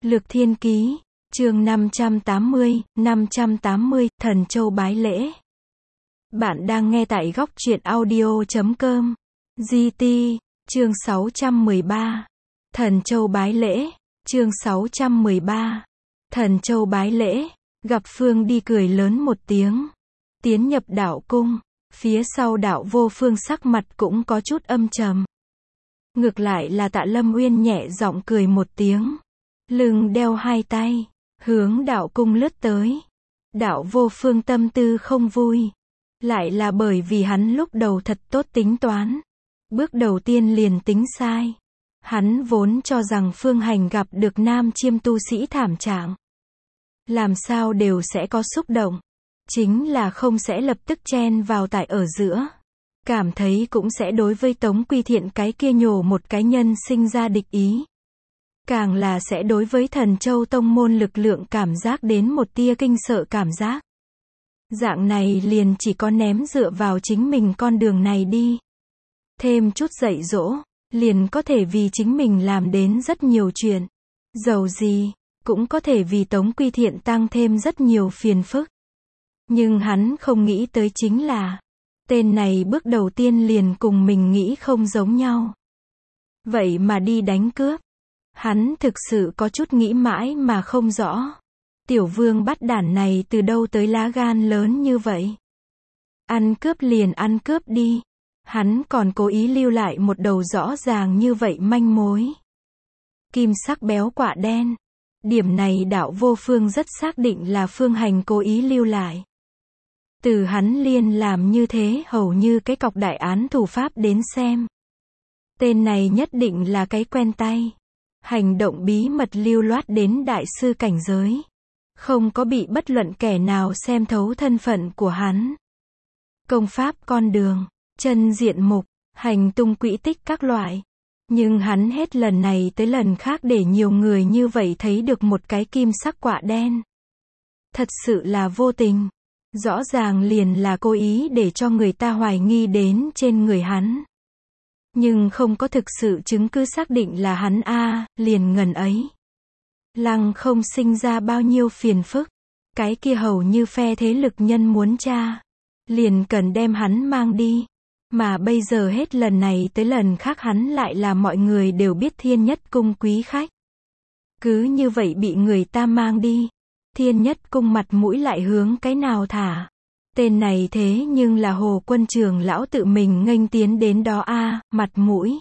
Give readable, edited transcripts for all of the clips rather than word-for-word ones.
Lược Thiên Ký, chương 580, Thần Châu bái lễ. Bạn đang nghe tại góc truyện audio.com. GT, chương 613. Thần Châu bái lễ, chương 613. Thần Châu bái lễ, gặp Phương đi cười lớn một tiếng. Tiến nhập đạo cung, phía sau đạo vô phương sắc mặt cũng có chút âm trầm. Ngược lại là Tạ Lâm Uyên nhẹ giọng cười một tiếng. Lưng đeo hai tay, hướng đạo cung lướt tới. Đạo vô phương tâm tư không vui. Lại là bởi vì hắn lúc đầu thật tốt tính toán. Bước đầu tiên liền tính sai. Hắn vốn cho rằng Phương Hành gặp được nam chiêm tu sĩ thảm trạng. Làm sao đều sẽ có xúc động. Chính là không sẽ lập tức chen vào tại ở giữa. Cảm thấy cũng sẽ đối với Tống Quy Thiện cái kia nhổ một cái nhân sinh ra địch ý. Càng là sẽ đối với Thần Châu tông môn lực lượng cảm giác đến một tia kinh sợ cảm giác. Dạng này liền chỉ có ném dựa vào chính mình con đường này đi. Thêm chút dạy dỗ, liền có thể vì chính mình làm đến rất nhiều chuyện. Dầu gì, cũng có thể vì Tống Quy Thiện tăng thêm rất nhiều phiền phức. Nhưng hắn không nghĩ tới chính là, tên này bước đầu tiên liền cùng mình nghĩ không giống nhau. Vậy mà đi đánh cướp. Hắn thực sự có chút nghĩ mãi mà không rõ. Tiểu vương bắt đản này từ đâu tới lá gan lớn như vậy? Ăn cướp liền ăn cướp đi. Hắn còn cố ý lưu lại một đầu rõ ràng như vậy manh mối. Kim sắc béo quạ đen. Điểm này đạo vô phương rất xác định là Phương Hành cố ý lưu lại. Từ hắn liền làm như thế hầu như cái cọc đại án thủ pháp đến xem. Tên này nhất định là cái quen tay. Hành động bí mật lưu loát đến đại sư cảnh giới. Không có bị bất luận kẻ nào xem thấu thân phận của hắn. Công pháp con đường, chân diện mục, hành tung quỹ tích các loại. Nhưng hắn hết lần này tới lần khác để nhiều người như vậy thấy được một cái kim sắc quạ đen. Thật sự là vô tình. Rõ ràng liền là cố ý để cho người ta hoài nghi đến trên người hắn. Nhưng không có thực sự chứng cứ xác định là hắn liền ngần ấy. Lăng không sinh ra bao nhiêu phiền phức. Cái kia hầu như phe thế lực nhân muốn tra. Liền cần đem hắn mang đi. Mà bây giờ hết lần này tới lần khác hắn lại là mọi người đều biết Thiên Nhất Cung quý khách. Cứ như vậy bị người ta mang đi. Thiên Nhất Cung mặt mũi lại hướng cái nào thả. Tên này thế nhưng là Hồ Quân trưởng lão tự mình nghênh tiến đến đó mặt mũi.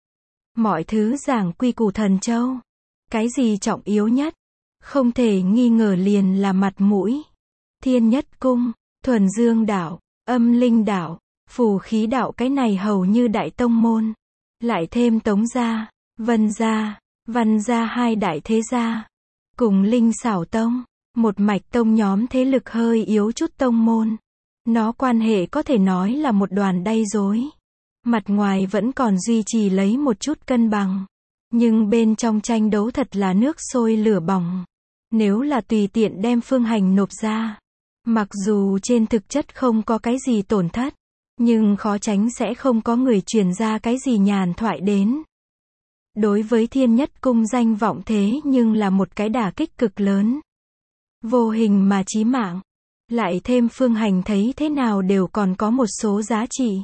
Mọi thứ giảng quy củ Thần Châu. Cái gì trọng yếu nhất? Không thể nghi ngờ liền là mặt mũi. Thiên Nhất Cung, Thuần Dương Đạo, Âm Linh Đạo, Phù Khí Đạo cái này hầu như đại tông môn. Lại thêm Tống gia, Vân gia, Văn gia hai đại thế gia. Cùng Linh Xảo Tông. Một mạch tông nhóm thế lực hơi yếu chút tông môn. Nó quan hệ có thể nói là một đoàn đay rối. Mặt ngoài vẫn còn duy trì lấy một chút cân bằng. Nhưng bên trong tranh đấu thật là nước sôi lửa bỏng. Nếu là tùy tiện đem Phương Hành nộp ra. Mặc dù trên thực chất không có cái gì tổn thất. Nhưng khó tránh sẽ không có người truyền ra cái gì nhàn thoại đến. Đối với Thiên Nhất Cung danh vọng thế nhưng là một cái đả kích cực lớn. Vô hình mà chí mạng. Lại thêm Phương Hành thấy thế nào đều còn có một số giá trị.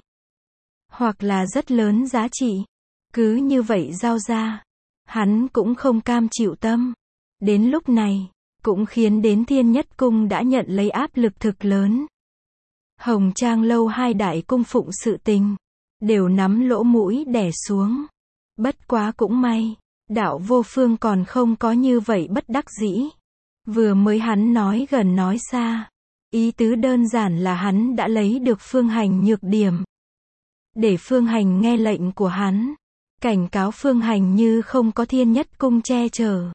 Hoặc là rất lớn giá trị. Cứ như vậy giao ra. Hắn cũng không cam chịu tâm. Đến lúc này, cũng khiến đến Thiên Nhất Cung đã nhận lấy áp lực thực lớn. Hồng Trang lâu hai đại cung phụng sự tình. Đều nắm lỗ mũi đè xuống. Bất quá cũng may. Đạo vô phương còn không có như vậy bất đắc dĩ. Vừa mới hắn nói gần nói xa. Ý tứ đơn giản là hắn đã lấy được Phương Hành nhược điểm. Để Phương Hành nghe lệnh của hắn. Cảnh cáo Phương Hành như không có Thiên Nhất Cung che chở.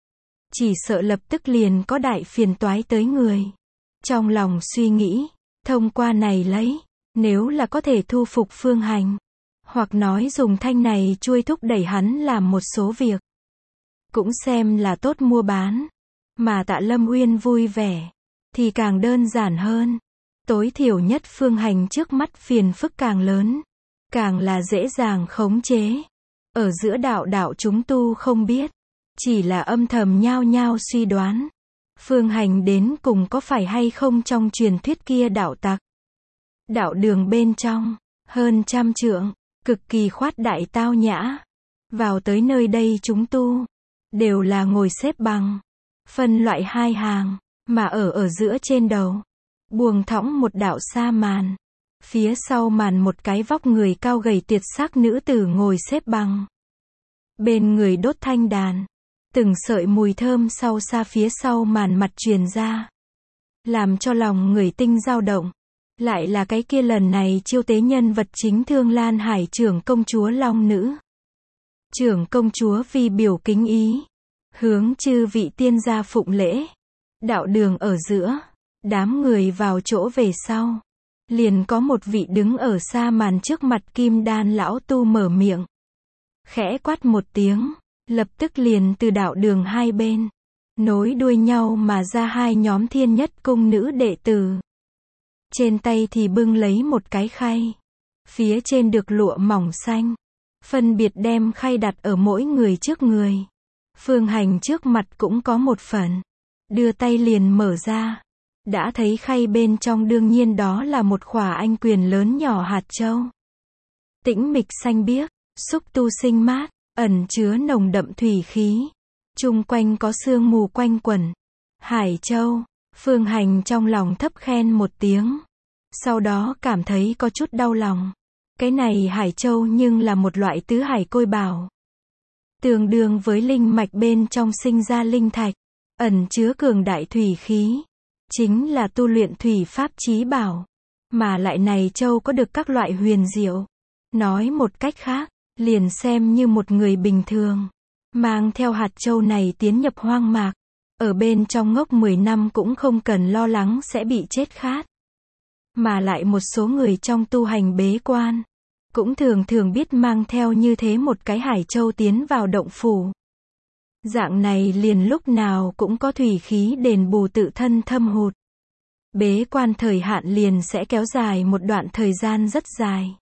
Chỉ sợ lập tức liền có đại phiền toái tới người. Trong lòng suy nghĩ. Thông qua này lấy. Nếu là có thể thu phục Phương Hành. Hoặc nói dùng thanh này chui thúc đẩy hắn làm một số việc. Cũng xem là tốt mua bán. Mà Tạ Lâm Uyên vui vẻ. Thì càng đơn giản hơn. Tối thiểu nhất Phương Hành trước mắt phiền phức càng lớn. Càng là dễ dàng khống chế. Ở giữa đạo chúng tu không biết. chỉ là âm thầm nhao nhao suy đoán. Phương Hành đến cùng có phải hay không trong truyền thuyết kia đạo tặc. Đạo đường bên trong, hơn 100 trượng, cực kỳ khoát đại tao nhã. Vào tới nơi đây chúng tu, đều là ngồi xếp bằng, phân loại 2 hàng, mà ở giữa trên đầu, buông thõng một đạo sa màn. Phía sau màn một cái vóc người cao gầy tuyệt sắc nữ tử ngồi xếp bằng. Bên người đốt thanh đàn, từng sợi mùi thơm sau xa phía sau màn mặt truyền ra, làm cho lòng người tinh dao động. Lại là cái kia lần này chiêu tế nhân vật chính Thương Lan Hải trưởng công chúa Long Nữ. Trưởng công chúa vì biểu kính ý, hướng chư vị tiên gia phụng lễ. Đạo đường ở giữa, đám người vào chỗ về sau, liền có một vị đứng ở xa màn trước mặt Kim Đan lão tu mở miệng, khẽ quát một tiếng, lập tức liền từ đạo đường hai bên, nối đuôi nhau mà ra 2 nhóm thiên nhất cung nữ đệ tử. Trên tay thì bưng lấy một cái khay, phía trên được lụa mỏng xanh, phân biệt đem khay đặt ở mỗi người trước người. Phương Hành trước mặt cũng có một phần, đưa tay liền mở ra, đã thấy khay bên trong đương nhiên đó là một khỏa anh quyền lớn nhỏ hạt châu. Tĩnh mịch xanh biếc, xúc tu sinh mát, ẩn chứa nồng đậm thủy khí, chung quanh có sương mù quanh quẩn. Hải châu, Phương Hành trong lòng thấp khen một tiếng, sau đó cảm thấy có chút đau lòng. Cái này hải châu nhưng là một loại tứ hải côi bảo, tương đương với linh mạch bên trong sinh ra linh thạch, ẩn chứa cường đại thủy khí, chính là tu luyện thủy pháp chí bảo. Mà lại này châu có được các loại huyền diệu. Nói một cách khác, liền xem như một người bình thường, mang theo hạt châu này tiến nhập hoang mạc, ở bên trong ngốc 10 năm cũng không cần lo lắng sẽ bị chết khát. Mà lại một số người trong tu hành bế quan, cũng thường biết mang theo như thế một cái hải châu tiến vào động phủ. Dạng này liền lúc nào cũng có thủy khí đền bù tự thân thâm hụt. Bế quan thời hạn liền sẽ kéo dài một đoạn thời gian rất dài.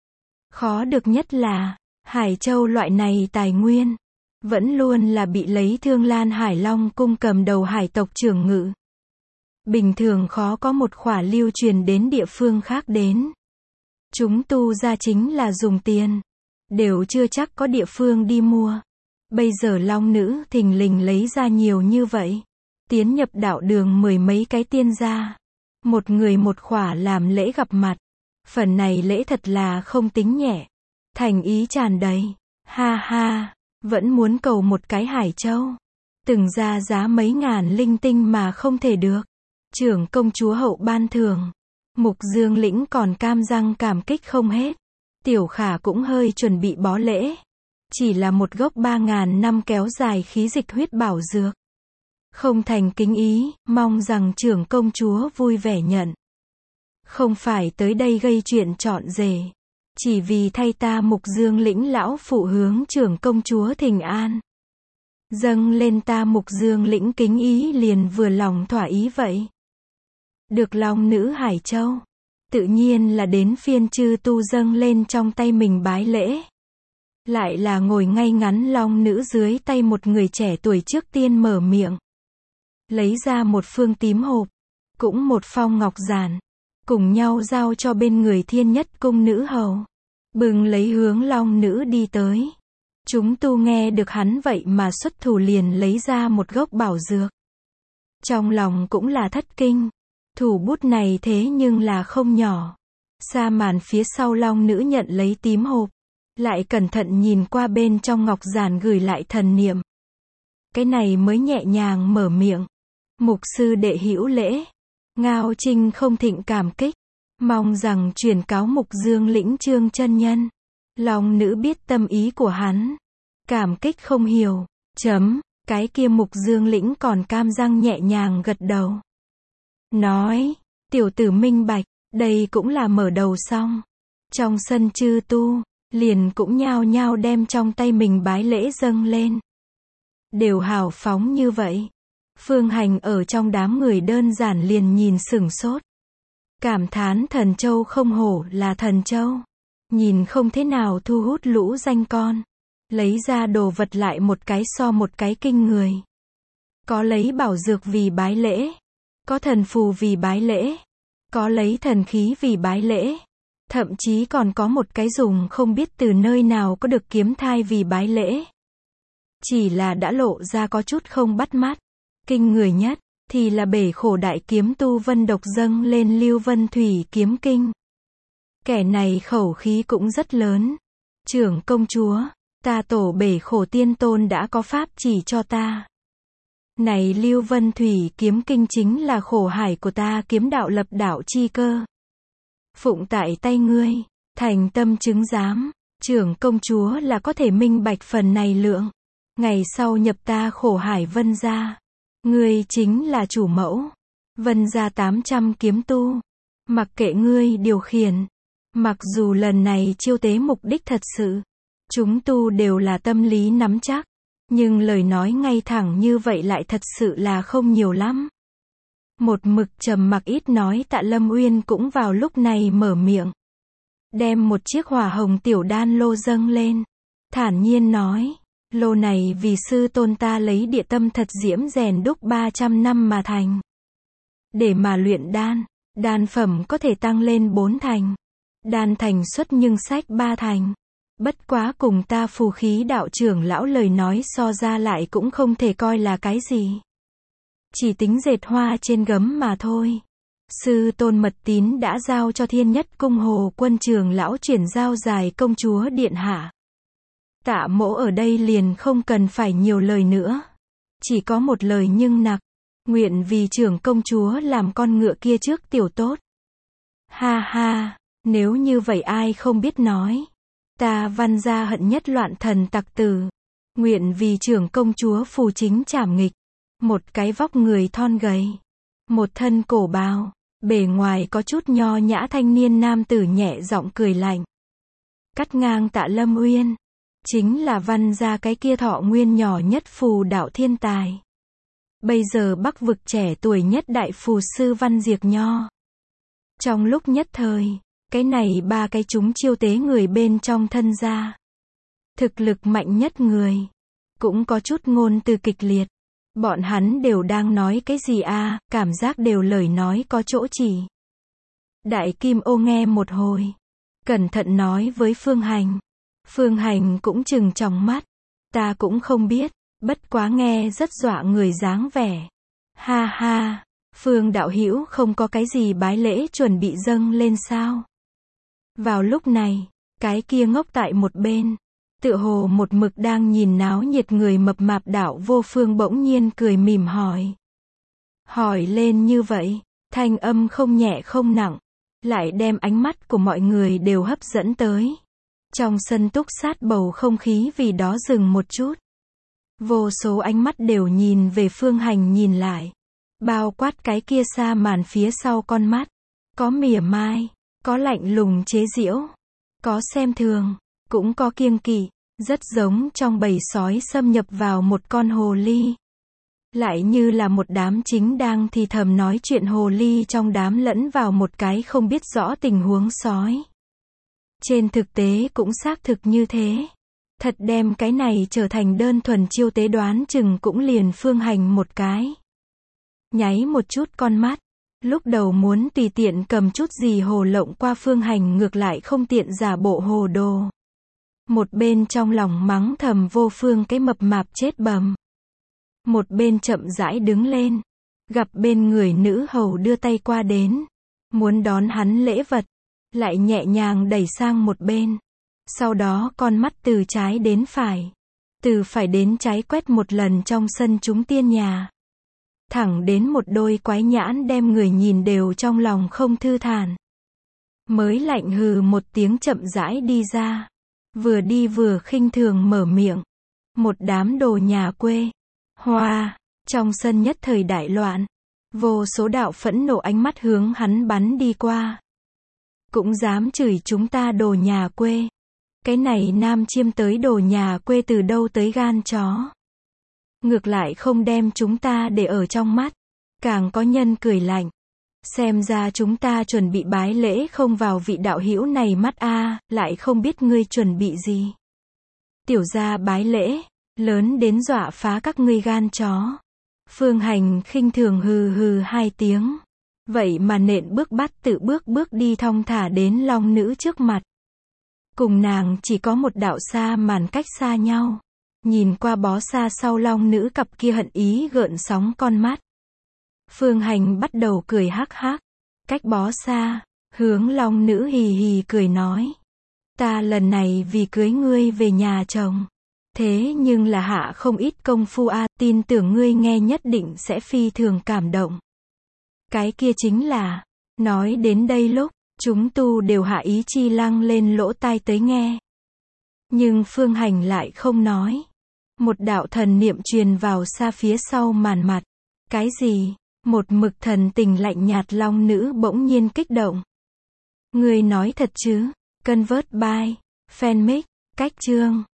Khó được nhất là, hải châu loại này tài nguyên, vẫn luôn là bị lấy Thương Lan Hải Long cung cầm đầu hải tộc trưởng ngự. Bình thường khó có một khỏa lưu truyền đến địa phương khác đến. Chúng tu ra chính là dùng tiền, đều chưa chắc có địa phương đi mua. Bây giờ Long Nữ thình lình lấy ra nhiều như vậy, tiến nhập đạo đường 10 mấy cái tiên gia, một người một khỏa làm lễ gặp mặt. Phần này lễ thật là không tính nhẹ, thành ý tràn đầy. Ha ha, vẫn muốn cầu một cái hải châu, từng ra giá mấy ngàn linh tinh mà không thể được. Trưởng công chúa hậu ban thưởng, Mục Dương Lĩnh còn cam răng cảm kích không hết. Tiểu Khả cũng hơi chuẩn bị bó lễ, chỉ là một gốc 3.000 năm kéo dài khí dịch huyết bảo dược. Không thành kính ý, mong rằng trưởng công chúa vui vẻ nhận. Không phải tới đây gây chuyện trọn rể, chỉ vì thay ta Mục Dương Lĩnh lão phụ hướng trưởng công chúa thỉnh an. Dâng lên ta Mục Dương Lĩnh kính ý liền vừa lòng thỏa ý vậy. Được Long Nữ Hải Châu, tự nhiên là đến phiên chư tu dâng lên trong tay mình bái lễ. Lại là ngồi ngay ngắn Long Nữ dưới tay một người trẻ tuổi trước tiên mở miệng. Lấy ra một phương tím hộp, cũng một phong ngọc giản, cùng nhau giao cho bên người thiên nhất cung nữ hầu. Bừng lấy hướng Long Nữ đi tới. Chúng tu nghe được hắn vậy mà xuất thủ liền lấy ra một gốc bảo dược. Trong lòng cũng là thất kinh. Thủ bút này thế nhưng là không nhỏ. Sa màn phía sau Long Nữ nhận lấy tím hộp, lại cẩn thận nhìn qua bên trong ngọc giản gửi lại thần niệm. Cái này mới nhẹ nhàng mở miệng. Mục sư đệ hữu lễ. Ngao Trinh không thịnh cảm kích, mong rằng truyền cáo Mục Dương Lĩnh Trương chân nhân. Long Nữ biết tâm ý của hắn, cảm kích không hiểu. Cái kia Mục Dương Lĩnh còn cam răng nhẹ nhàng gật đầu. Nói, tiểu tử minh bạch, đây cũng là mở đầu xong. Trong sân chư tu, liền cũng nhao nhao đem trong tay mình bái lễ dâng lên. Đều hào phóng như vậy. Phương Hành ở trong đám người đơn giản liền nhìn sửng sốt. Cảm thán thần châu không hổ là thần châu. Nhìn không thế nào thu hút lũ danh con. Lấy ra đồ vật lại một cái so một cái kinh người. Có lấy bảo dược vì bái lễ. Có thần phù vì bái lễ. Có lấy thần khí vì bái lễ. Thậm chí còn có một cái dùng không biết từ nơi nào có được kiếm thai vì bái lễ. Chỉ là đã lộ ra có chút không bắt mắt. Kinh người nhất, thì là bể khổ đại kiếm tu Vân Độc dâng lên Lưu Vân Thủy kiếm kinh. Kẻ này khẩu khí cũng rất lớn. Trưởng công chúa, ta tổ bể khổ tiên tôn đã có pháp chỉ cho ta. Này Lưu Vân Thủy kiếm kinh chính là khổ hải của ta kiếm đạo lập đạo chi cơ. Phụng tại tay ngươi, thành tâm chứng giám, trưởng công chúa là có thể minh bạch phần này lượng. Ngày sau nhập ta khổ hải Vân gia. Ngươi chính là chủ mẫu. Vân gia 800 kiếm tu. Mặc kệ ngươi điều khiển. Mặc dù lần này chiêu tế mục đích thật sự. Chúng tu đều là tâm lý nắm chắc. Nhưng lời nói ngay thẳng như vậy lại thật sự là không nhiều lắm. Một mực trầm mặc ít nói Tạ Lâm Uyên cũng vào lúc này mở miệng. Đem một chiếc hỏa hồng tiểu đan lô dâng lên. Thản nhiên nói. Lô này vì sư tôn ta lấy địa tâm thật diễm rèn đúc 300 năm mà thành. Để mà luyện đan. Đan phẩm có thể tăng lên 4 thành. Đan thành xuất nhưng sách 3 thành. Bất quá cùng ta phù khí đạo trưởng lão lời nói so ra lại cũng không thể coi là cái gì. Chỉ tính dệt hoa trên gấm mà thôi. Sư tôn mật tín đã giao cho Thiên Nhất Cung Hồ Quân trưởng lão chuyển giao dài công chúa điện hạ. Tạ mỗ ở đây liền không cần phải nhiều lời nữa. Chỉ có một lời nhưng nặc. Nguyện vì trưởng công chúa làm con ngựa kia trước tiểu tốt. Ha ha, nếu như vậy ai không biết nói. Ta Văn gia hận nhất loạn thần tặc tử. Nguyện vì trưởng công chúa phù chính trảm nghịch. Một cái vóc người thon gầy. Một thân cổ bào. Bề ngoài có chút nho nhã thanh niên nam tử nhẹ giọng cười lạnh. Cắt ngang Tạ Lâm Uyên. Chính là Văn gia cái kia Thọ Nguyên nhỏ nhất phù đạo thiên tài. Bây giờ Bắc vực trẻ tuổi nhất đại phù sư Văn Diệc Nho. Trong lúc nhất thời, cái này ba cái chúng chiêu tế người bên trong thân gia. Thực lực mạnh nhất người. Cũng có chút ngôn từ kịch liệt. Bọn hắn đều đang nói cái gì a, cảm giác đều lời nói có chỗ chỉ. Đại Kim Ô nghe một hồi. Cẩn thận nói với Phương Hành. Phương Hành cũng trừng tròng mắt. Ta cũng không biết, bất quá nghe rất dọa người dáng vẻ. Ha ha, Phương đạo hữu không có cái gì bái lễ chuẩn bị dâng lên sao? Vào lúc này, cái kia ngốc tại một bên, tựa hồ một mực đang nhìn náo nhiệt người mập mạp Đạo Vô Phương bỗng nhiên cười mỉm hỏi. Hỏi lên như vậy, thanh âm không nhẹ không nặng, lại đem ánh mắt của mọi người đều hấp dẫn tới. Trong sân túc sát bầu không khí vì đó dừng một chút. Vô số ánh mắt đều nhìn về Phương Hành nhìn lại. Bao quát cái kia xa màn phía sau con mắt. Có mỉa mai, có lạnh lùng chế giễu, có xem thường, cũng có kiêng kỵ, rất giống trong bầy sói xâm nhập vào một con hồ ly. Lại như là một đám chính đang thì thầm nói chuyện hồ ly trong đám lẫn vào một cái không biết rõ tình huống sói. Trên thực tế cũng xác thực như thế. Thật đem cái này trở thành đơn thuần chiêu tế đoán chừng cũng liền Phương Hành một cái. Nháy một chút con mắt. Lúc đầu muốn tùy tiện cầm chút gì hồ lộng qua Phương Hành ngược lại không tiện giả bộ hồ đồ. Một bên trong lòng mắng thầm Vô Phương cái mập mạp chết bầm. Một bên chậm rãi đứng lên. Gặp bên người nữ hầu đưa tay qua đến. Muốn đón hắn lễ vật. Lại nhẹ nhàng đẩy sang một bên. Sau đó con mắt từ trái đến phải. Từ phải đến trái quét một lần trong sân chúng tiên nhà. Thẳng đến một đôi quái nhãn đem người nhìn đều trong lòng không thư thản. Mới lạnh hừ một tiếng chậm rãi đi ra. Vừa đi vừa khinh thường mở miệng. Một đám đồ nhà quê. Hoa. Trong sân nhất thời đại loạn. Vô số đạo phẫn nộ ánh mắt hướng hắn bắn đi qua. Cũng dám chửi chúng ta đồ nhà quê. Cái này nam chiêm tới đồ nhà quê từ đâu tới gan chó. Ngược lại không đem chúng ta để ở trong mắt. Càng có nhân cười lạnh. Xem ra chúng ta chuẩn bị bái lễ không vào vị đạo hữu này mắt a, lại không biết ngươi chuẩn bị gì. tiểu gia bái lễ, lớn đến dọa phá các ngươi gan chó. Phương Hành khinh thường hừ hừ hai tiếng. Vậy mà nện bước bắt tự bước đi thong thả đến long nữ trước mặt. Cùng nàng chỉ có một đạo sa màn cách xa nhau. Nhìn qua bó xa sau long nữ cặp kia hận ý gợn sóng con mắt. Phương Hành bắt đầu cười hắc hắc. Cách bó xa, hướng long nữ hì hì cười nói. Ta lần này vì cưới ngươi về nhà chồng. Thế nhưng là hạ không ít công phu tin tưởng ngươi nghe nhất định sẽ phi thường cảm động. Cái kia chính là, nói đến đây lúc, chúng tu đều hạ ý chi lăng lên lỗ tai tới nghe. Nhưng Phương Hành lại không nói. Một đạo thần niệm truyền vào xa phía sau màn mặt. Cái gì? Một mực thần tình lạnh nhạt long nữ bỗng nhiên kích động. Ngươi nói thật chứ? Convert by, fanmic, cách chương.